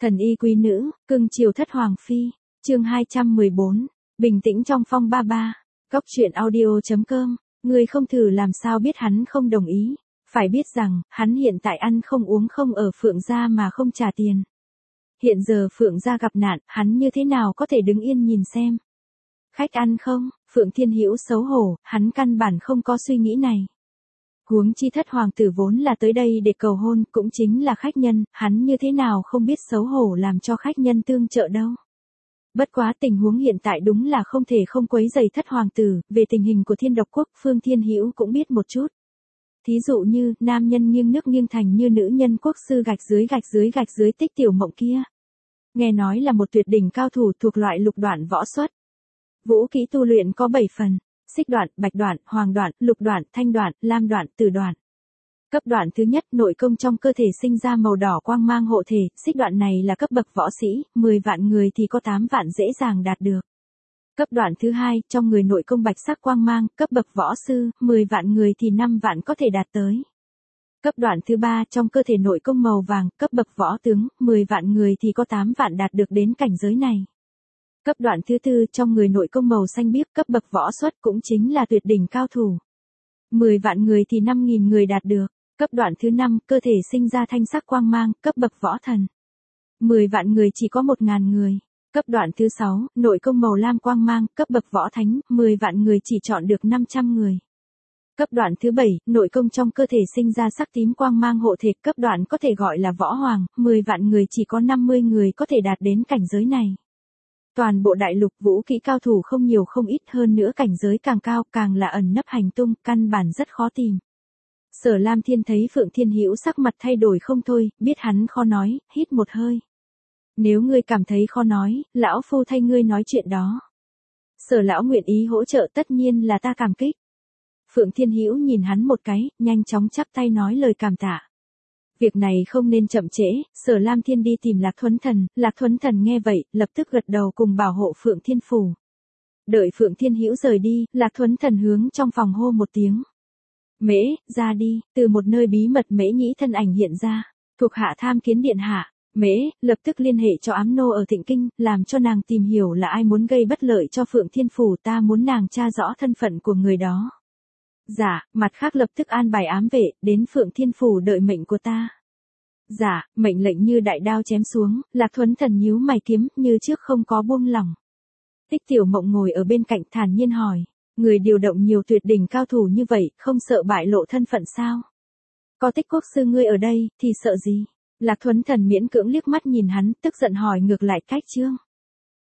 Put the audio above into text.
Thần y quý nữ, cưng chiều thất hoàng phi. Chương 214. Bình tĩnh trong phong ba ba. Góc truyện audio.com. Ngươi không thử làm sao biết hắn không đồng ý. Phải biết rằng, hắn hiện tại ăn không uống không ở Phượng gia mà không trả tiền. Hiện giờ Phượng gia gặp nạn, hắn như thế nào có thể đứng yên nhìn xem. Khách ăn không? Phượng Thiên Hữu xấu hổ, hắn căn bản không có suy nghĩ này. Huống chi thất hoàng tử vốn là tới đây để cầu hôn, cũng chính là khách nhân, hắn như thế nào không biết xấu hổ làm cho khách nhân tương trợ đâu. Bất quá tình huống hiện tại đúng là không thể không quấy rầy thất hoàng tử, về tình hình của Thiên Độc Quốc, Phương Thiên Hữu cũng biết một chút. Thí dụ như, nam nhân nghiêng nước nghiêng thành như nữ nhân quốc sư gạch dưới Tích Tiểu Mộng kia. Nghe nói là một tuyệt đỉnh cao thủ thuộc loại lục đoạn võ xuất. Vũ kỹ tu luyện có 7 phần. Xích đoạn, bạch đoạn, hoàng đoạn, lục đoạn, thanh đoạn, lam đoạn, tử đoạn. Cấp đoạn thứ nhất, nội công trong cơ thể sinh ra màu đỏ quang mang hộ thể, xích đoạn này là cấp bậc võ sĩ, 10 vạn người thì có 8 vạn dễ dàng đạt được. Cấp đoạn thứ hai, trong người nội công bạch sắc quang mang, cấp bậc võ sư, 10 vạn người thì 5 vạn có thể đạt tới. Cấp đoạn thứ ba, trong cơ thể nội công màu vàng, cấp bậc võ tướng, 10 vạn người thì có 8 vạn đạt được đến cảnh giới này. Cấp đoạn thứ tư, trong người nội công màu xanh biếc, cấp bậc võ xuất cũng chính là tuyệt đỉnh cao thủ. 10 vạn người thì 5.000 người đạt được. Cấp đoạn thứ 5, cơ thể sinh ra thanh sắc quang mang, cấp bậc võ thần. 10 vạn người chỉ có 1.000 người. Cấp đoạn thứ 6, nội công màu lam quang mang, cấp bậc võ thánh, 10 vạn người chỉ chọn được 500 người. Cấp đoạn thứ 7, nội công trong cơ thể sinh ra sắc tím quang mang hộ thể, cấp đoạn có thể gọi là võ hoàng, 10 vạn người chỉ có 50 người có thể đạt đến cảnh giới này. Toàn bộ đại lục vũ kỹ cao thủ không nhiều không ít, hơn nữa cảnh giới càng cao càng là ẩn nấp hành tung, căn bản rất khó tìm. Sở Lam Thiên thấy Phượng Thiên Hữu sắc mặt thay đổi không thôi, biết hắn khó nói, hít một hơi. Nếu ngươi cảm thấy khó nói, lão phu thay ngươi nói chuyện đó. Sở lão nguyện ý hỗ trợ, tất nhiên là ta cảm kích. Phượng Thiên Hữu nhìn hắn một cái, nhanh chóng chắp tay nói lời cảm tạ. Việc này không nên chậm trễ, Sở Lam Thiên đi tìm Lạc Thuấn Thần nghe vậy, lập tức gật đầu cùng bảo hộ Phượng Thiên Phủ. Đợi Phượng Thiên Hữu rời đi, Lạc Thuấn Thần hướng trong phòng hô một tiếng. Mễ, ra đi, từ một nơi bí mật Mễ Nhĩ thân ảnh hiện ra, thuộc hạ tham kiến điện hạ. Mễ, lập tức liên hệ cho ám nô ở Thịnh Kinh, làm cho nàng tìm hiểu là ai muốn gây bất lợi cho Phượng Thiên Phủ, ta muốn nàng tra rõ thân phận của người đó. Dạ, mặt khác lập tức an bài ám vệ, đến Phượng Thiên Phủ đợi mệnh của ta. Dạ, mệnh lệnh như đại đao chém xuống, Lạc Thuấn Thần nhíu mày kiếm, như trước không có buông lỏng. Tích Tiểu Mộng ngồi ở bên cạnh thản nhiên hỏi, người điều động nhiều tuyệt đỉnh cao thủ như vậy, không sợ bại lộ thân phận sao? Có Tích quốc sư ngươi ở đây, thì sợ gì? Lạc Thuấn Thần miễn cưỡng liếc mắt nhìn hắn, tức giận hỏi ngược lại, cách chương.